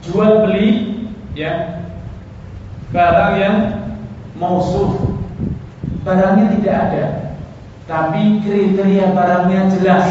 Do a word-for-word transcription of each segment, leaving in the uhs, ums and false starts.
jual beli ya barang yang mausuf, barangnya tidak ada, tapi kriteria barangnya jelas,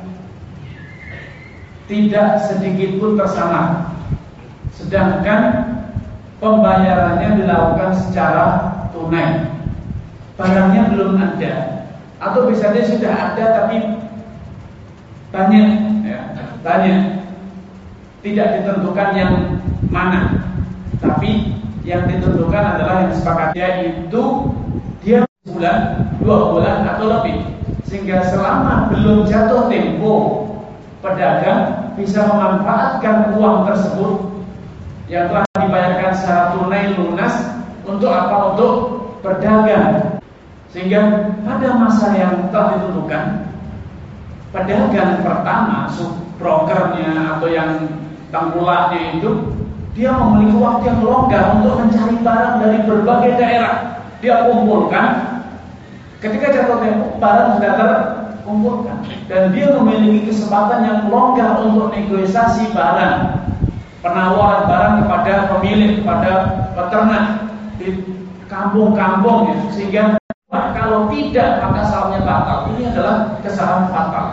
tidak sedikit pun tersamar, sedangkan pembayarannya dilakukan secara tunai, barangnya belum ada, atau bisa dia sudah ada tapi banyak, ya, banyak, tidak ditentukan yang mana, tapi yang ditentukan adalah yang sepakatnya itu dia bulan, dua bulan atau lebih, sehingga selama belum jatuh tempo pedagang bisa memanfaatkan uang tersebut yang telah dibayarkan secara tunai lunas untuk apa? Untuk berdagang. Sehingga pada masa yang telah ditentukan, pedagang pertama, brokernya atau yang tengkulaknya itu, dia memiliki waktu yang longgar untuk mencari barang dari berbagai daerah. Dia kumpulkan, ketika jatuh tempo barang sudah terkumpulkan, dan dia memiliki kesempatan yang longgar untuk negosiasi barang, penawaran barang kepada pemilik, kepada peternak di kampung-kampung, ya. Sehingga kalau tidak maka salahnya batal. Ini adalah kesalahan fatal.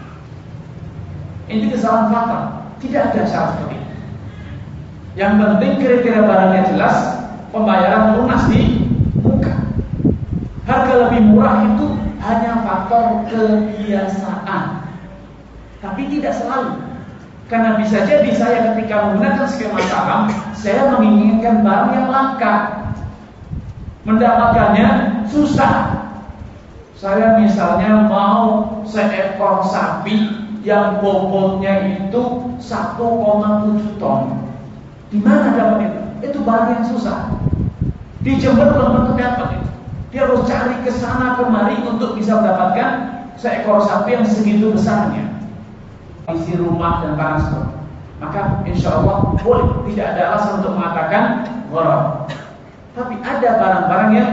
Ini kesalahan fatal. Tidak ada syarat seperti itu. Yang penting kriteria barangnya jelas, pembayaran lunas di muka. Harga lebih murah itu hanya faktor kebiasaan, tapi tidak selalu. Karena bisa jadi saya ketika menggunakan skema saham, saya menginginkan barang yang langka, mendapatkannya susah. Saya misalnya mau seekor sapi yang bobotnya itu satu koma tujuh ton. Di mana dapat itu? Itu barang yang susah. Di Jember belum tentu dapat itu. Dia harus cari ke sana kemari untuk bisa mendapatkan seekor sapi yang segitu besarnya. Isi rumah dan transport. Maka insya Allah boleh, tidak ada alasan untuk mengatakan gharar. Tapi ada barang-barang yang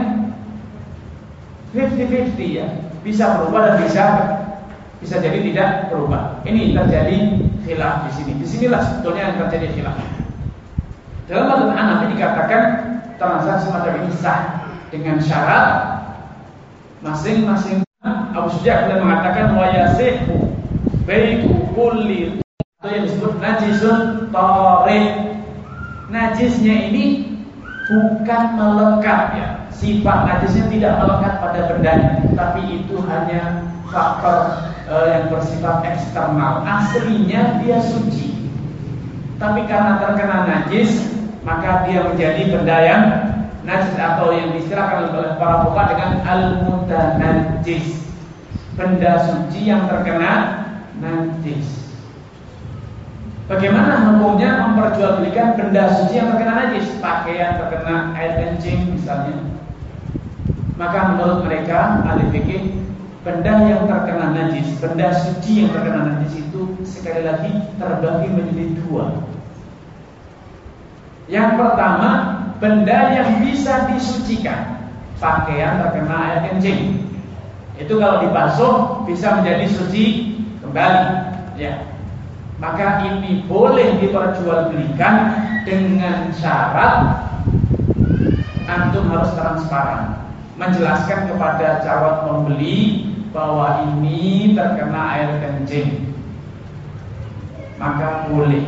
lima puluh lima puluh ya, bisa berubah dan bisa bisa jadi tidak berubah. Ini terjadi khilaf di sini. Disinilah sebetulnya yang terjadi khilaf. Dalam mazhab Hanafi dikatakan transaksi semacam ini sah dengan syarat masing-masing. Abu Syuja' kemudian mengatakan wa yasihu bai'u kulli, atau yang disebut najisun tariq. Najisnya ini bukan melekat, ya. Sifat najisnya tidak melekat pada bendanya, tapi itu hanya faktor uh, yang bersifat eksternal. Aslinya dia suci, tapi karena terkena najis, maka dia menjadi benda yang najis, atau yang diistilahkan oleh para fuqaha dengan al-mutanajjis, benda suci yang terkena najis. Bagaimana hukumnya memperjualbelikan benda suci yang terkena najis? Pakaian terkena air kencing misalnya. Maka menurut mereka ahli fikih, benda yang terkena najis, benda suci yang terkena najis itu sekali lagi terbagi menjadi dua. Yang pertama, benda yang bisa disucikan. Pakaian terkena air kencing, itu kalau dibasuh bisa menjadi suci kembali, ya. Maka ini boleh diperjualbelikan dengan syarat antum harus transparan, menjelaskan kepada calon pembeli bahwa ini terkena air kencing, maka boleh.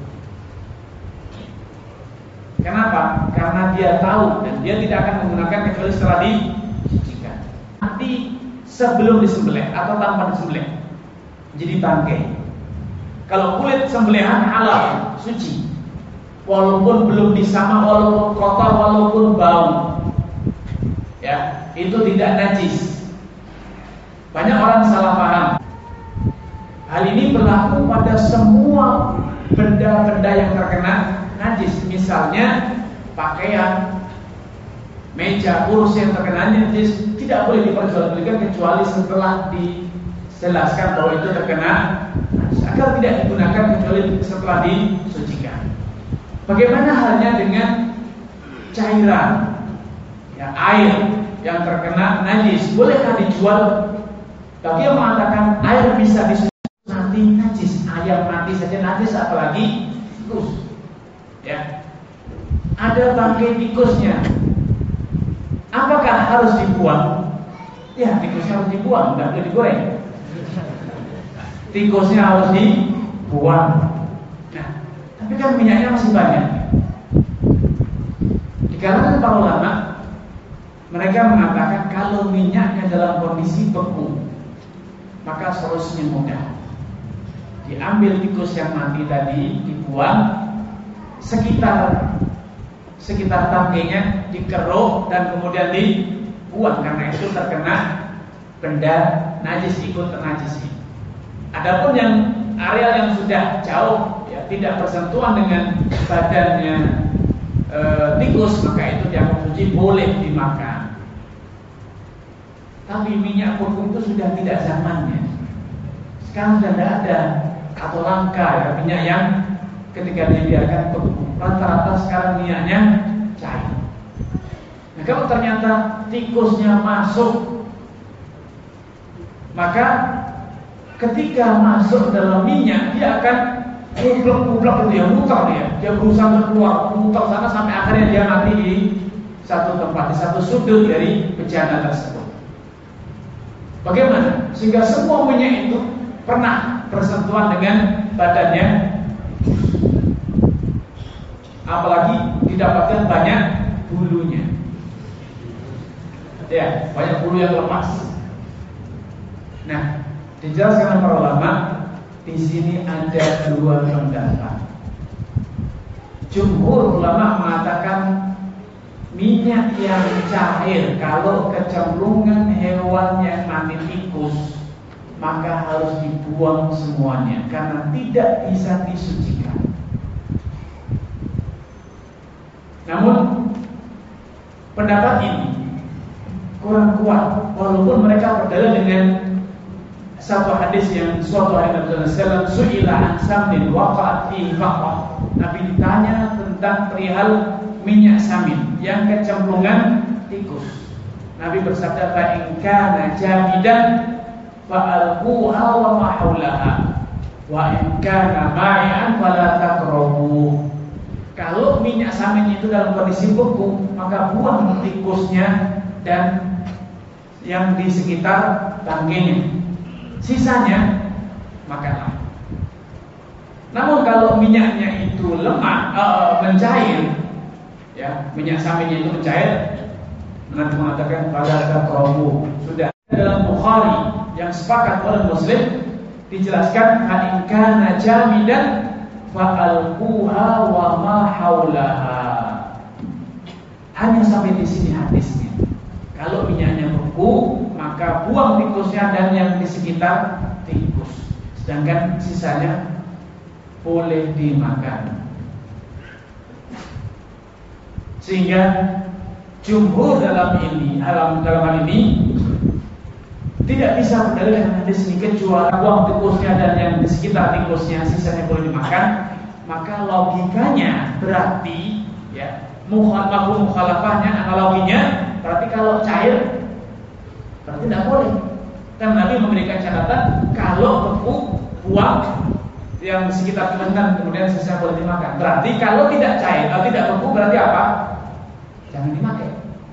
Kenapa? Karena dia tahu dan dia tidak akan menggunakan kecuali setelah disucikan. Nanti sebelum disembelih atau tanpa disembelih jadi bangkai. Kalau kulit sembelihan halal, suci, walaupun belum disama, walaupun kotor, walaupun bau, ya, itu tidak najis. Banyak orang salah paham. Hal ini berlaku pada semua benda-benda yang terkena najis. Misalnya pakaian, meja, kursi yang terkena najis tidak boleh diperjualbelikan kecuali setelah dijelaskan bahwa itu terkena najis, agar tidak digunakan kecuali setelah disucikan. Bagaimana halnya dengan cairan, ya, air yang terkena najis, bolehkah dijual? Bagi yang mengatakan air bisa disucikan, nanti najis, ayam mati saja najis, apalagi terus. ya, ada bangkai tikusnya. Apakah harus dibuang? Ya, tikusnya harus dibuang, tidak boleh digoreng. Tikusnya harus dibuang. Nah, tapi kan minyaknya masih banyak. Di kalangan para ulama, mereka mengatakan kalau minyaknya dalam kondisi beku, maka solusinya mudah. Diambil tikus yang mati tadi, dibuang, sekitar sekitar tangkainya dikeruk dan kemudian dibuang karena itu terkena benda najis, ikut ternajisi. Adapun yang area yang sudah jauh, ya, tidak bersentuhan dengan badannya e, tikus, maka itu dianggap suci, boleh dimakan. Tapi minyak beku itu sudah tidak zamannya. Sekarang sudah tidak ada atau langka, ya, minyak yang ketika dibiarkan beku. Rata-rata sekarang minyaknya cair. Nah, kalau ternyata tikusnya masuk, maka ketika masuk dalam minyak dia akan kublak-kublak itu ya, muter dia, dia berusaha keluar, muter sana sampai akhirnya dia mati di satu tempat, di satu sudut dari bejana tersebut. Bagaimana? Sehingga semua minyak itu pernah bersentuhan dengan badannya, apalagi didapatkan banyak bulunya, ya, banyak bulu yang lepas. Nah, dijelaskan para ulama di sini ada dua pendapat. Jumhur ulama mengatakan minyak yang cair kalau kecemplungan hewan yang mati tikus, maka harus dibuang semuanya karena tidak bisa disucikan. Namun pendapat ini kurang kuat, walaupun mereka berdalil dengan satu hadis yang suatu hari Nabi sallallahu alaihi wasallam su'ila an samnin waqa'at fihi faqah. Nabi ditanya tentang perihal minyak samin yang kecemplungan tikus. Nabi bersabda, fa in kana jamidan fa'alquha wa ma haulaha wa in kana ma'ian fala taqrabu. Kalau minyak samin itu dalam kondisi beku, maka buang tikusnya dan yang di sekitar tangkainya. Sisanya makanlah. Namun kalau minyaknya itu lemah, uh, mencair, ya, minyak saminnya itu mencair, Nabi mengatakan pada taqrabu. Sudah dalam Bukhari yang sepakat oleh Muslim dijelaskan in kana jamidan fa'alquha wa ma haulaha. Hanya sampai di sini hadisnya. Kalau minyaknya beku, maka buang tikusnya dan yang di sekitar tikus. Sedangkan sisanya boleh dimakan. Sehingga jumhur dalam ini, dalam dalam hal ini tidak bisa berdalil dengan hadis ini kecuali buang tikusnya dan yang di sekitar tikusnya sisanya boleh dimakan. Maka logikanya berarti, ya, mukhalafah mukhalafahnya, analoginya berarti kalau cair berarti tidak boleh. Dan Nabi memberikan catatan kalau beku buang yang di sekitar tikusnya kemudian sisanya boleh dimakan. Berarti kalau tidak cair, kalau tidak beku berarti apa? Jangan dimakan.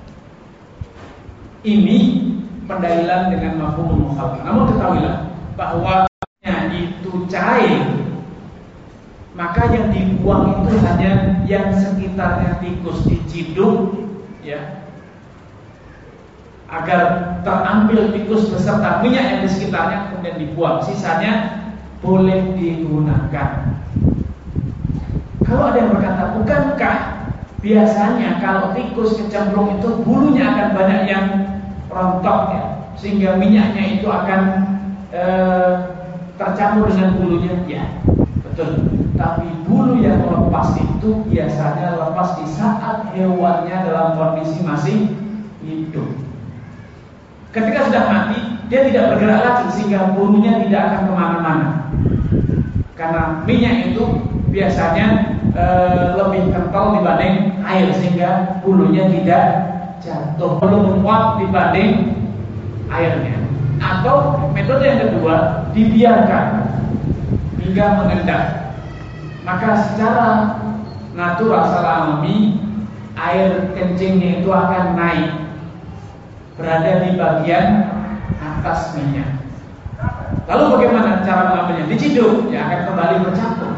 Ini pendalilan dengan mafhum mukhalafah. Namun ketahuilah bahwa itu cair, maka yang dibuang itu hanya yang sekitarnya tikus diciduk, ya, agar terambil tikus beserta minyak yang di sekitarnya kemudian dibuang. Sisanya boleh digunakan. Kalau ada yang berkata, bukankah biasanya kalau tikus kecemplung itu bulunya akan banyak yang rontok, ya, sehingga minyaknya itu akan e, tercampur dengan bulunya? Ya, betul. Tapi bulu yang lepas itu biasanya lepas di saat hewannya dalam kondisi masih hidup. Ketika sudah mati, dia tidak bergerak lagi sehingga bulunya tidak akan kemana-mana. Karena minyak itu biasanya e, lebih kental dibanding air sehingga bulunya tidak jatuh, belum menguap dibanding airnya. Atau metode yang kedua, dibiarkan hingga mengendap. Maka secara natural secara alami air kencingnya itu akan naik, berada di bagian atas minyak. Lalu bagaimana cara mengambilnya? Diciduk, ya akan kembali bercampur.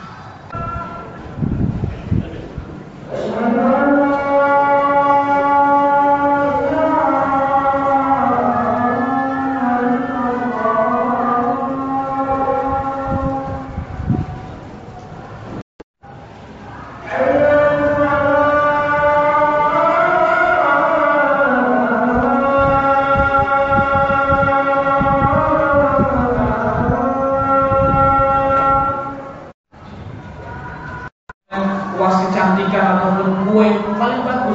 Kuas kecantikan ataupun kue paling bagus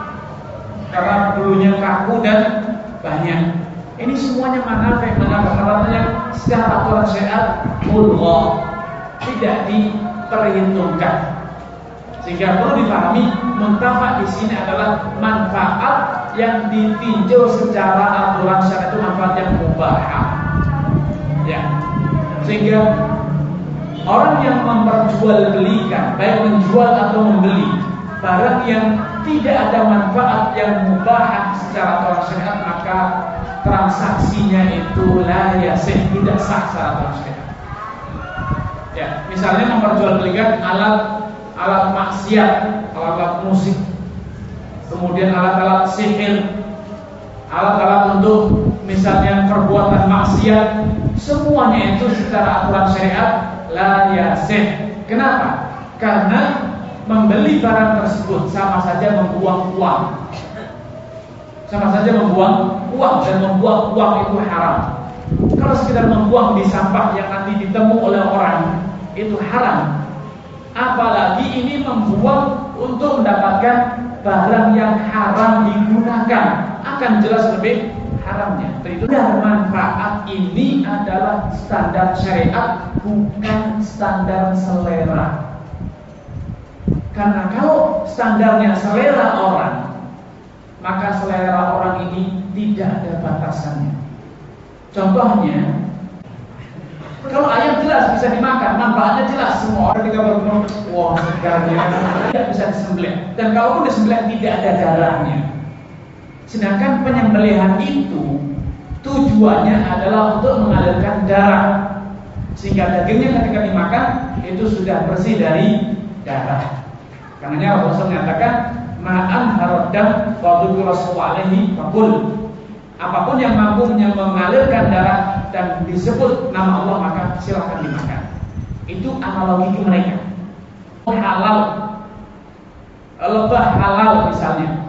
karena bulunya kaku dan banyak. Ini semuanya manafi, manafi yang secara aturan syariat mulghah, tidak diperhitungkan. Sehingga perlu dipahami, muntafa di sini adalah manfaat yang ditinjau secara aturan syariat, itu manfaat yang mubah. Ya, sehingga orang yang memperjualbelikan, baik menjual atau membeli barang yang tidak ada manfaat yang mubah secara aturan syariat, maka transaksinya itu la yasih, tidak sah secara aturan syariat. Ya, misalnya memperjualbelikan alat alat maksiat, alat-alat musik, kemudian alat-alat sihir, alat-alat untuk misalnya perbuatan maksiat, semuanya itu secara aturan syariat la yasih. Kenapa? Karena membeli barang tersebut sama saja membuang uang. Sama saja membuang uang, dan membuang uang itu haram. Kalau sekedar membuang di sampah yang nanti ditemu oleh orang, itu haram. Apalagi ini membuang untuk mendapatkan barang yang haram digunakan, akan jelas lebih haramnya. Itu dan manfaat ini adalah standar syariat, bukan standar selera. Karena kalau standarnya selera orang, maka selera orang ini tidak ada batasannya. Contohnya, kalau ayam jelas bisa dimakan, manfaatnya jelas, semua orang ketika berbunuh, wah segarnya, tidak bisa disembelih. Dan kalaupun disembelih tidak ada darahnya. Sedangkan penyembelihan itu tujuannya adalah untuk mengalirkan darah, sehingga dagingnya ketika dimakan itu sudah bersih dari darah. Karenanya Rasulullah mengatakan ma'an harodam fadhu Rasulullah alaihi fakul. Apapun yang mampu mengalirkan darah dan disebut nama Allah, maka silakan dimakan. Itu analogi mereka. Halal, lebah halal misalnya,